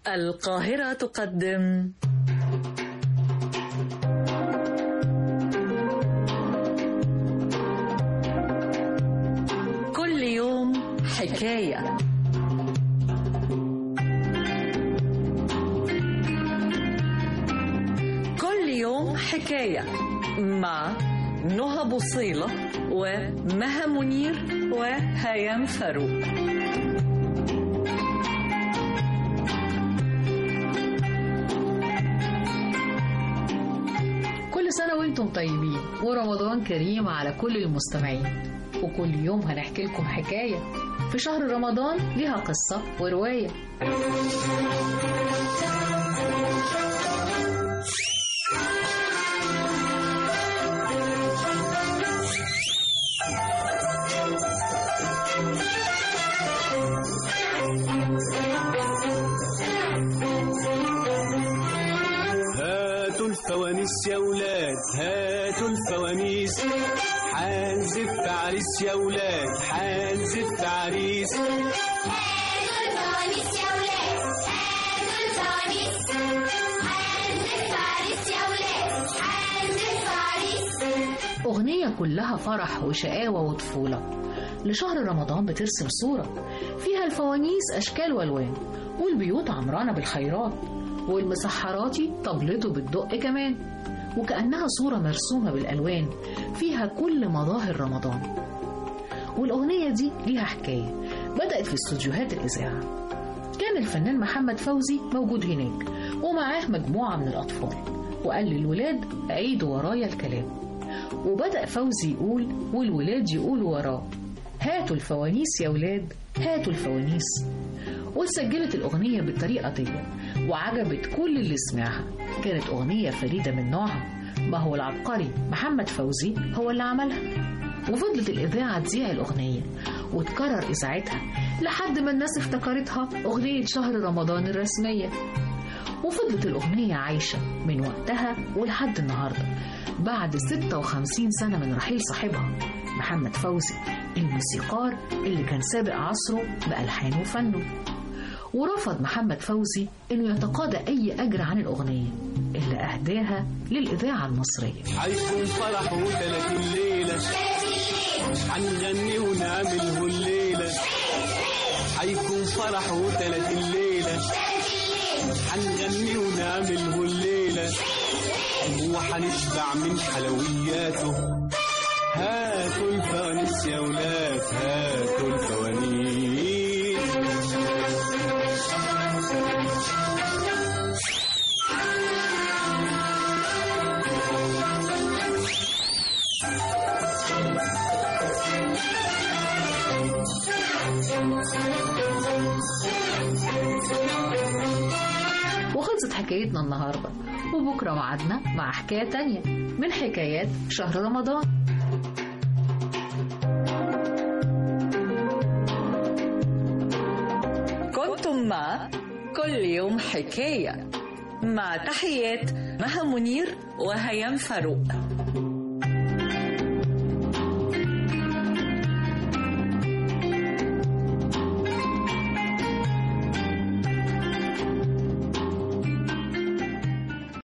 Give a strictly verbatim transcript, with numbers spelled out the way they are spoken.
القاهرة تقدم كل يوم حكاية. كل يوم حكاية مع نهى بوصيلة ومها منير وهيام فاروق. كل سنة وانتم طيبين ورمضان كريم على كل المستمعين. وكل يوم هنحكي لكم حكاية في شهر رمضان لها قصة ورواية. هاتوا الفوانيس يا ولاد، هاتوا الفوانيس، حنزف عريس يا ولاد، حنزف عريس. هاتوا الفوانيس يا ولاد، هاتوا الفوانيس، حنزف عريس يا ولاد، حنزف عريس. أغنية كلها فرح وشقاوة وطفولة لشهر رمضان بترسم صورة فيها الفوانيس أشكال والوان، والبيوت عمرانة بالخيرات، والمسحراتي طبلته بالدق كمان، وكأنها صورة مرسومة بالألوان فيها كل مظاهر رمضان. والأغنية دي ليها حكاية بدأت في استوديوهات الإذاعة. كان الفنان محمد فوزي موجود هناك ومعاه مجموعة من الأطفال، وقال للولاد عيدوا ورايا الكلام. وبدأ فوزي يقول والولاد يقولوا وراه هاتوا الفوانيس يا ولاد، هاتوا الفوانيس. واتسجلت الأغنية بالطريقة دي وعجبت كل اللي سمعها. كانت أغنية فريدة من نوعها، ما هو العبقري محمد فوزي هو اللي عملها. وفضلت الإذاعة تذيع الأغنية وتكرر إذاعتها لحد ما الناس افتكرتها أغنية شهر رمضان الرسمية. وفضلت الأغنية عايشة من وقتها ولحد النهاردة بعد ستة وخمسين سنة من رحيل صاحبها محمد فوزي، الموسيقار اللي كان سابق عصره بألحانه وفنه. ورفض محمد فوزي إنه يتقاضى أي أجر عن الأغنية اللي أهداها للإذاعة المصرية. حيكون فرح وثلاثين ليلة، حنغني ونعمله الليلة. حيكون فرح وثلاثين ليلة، حنغني ونعمله الليلة، وحنشبع من حلوياته. هاتوا الفوانيس يا ولاد، هاتوا الفوانيس. وخلصت حكايتنا النهاردة، وبكرة وعدنا مع حكاية تانية من حكايات شهر رمضان. كنتم مع كل يوم حكاية مع تحيات مها منير وهيام فاروق.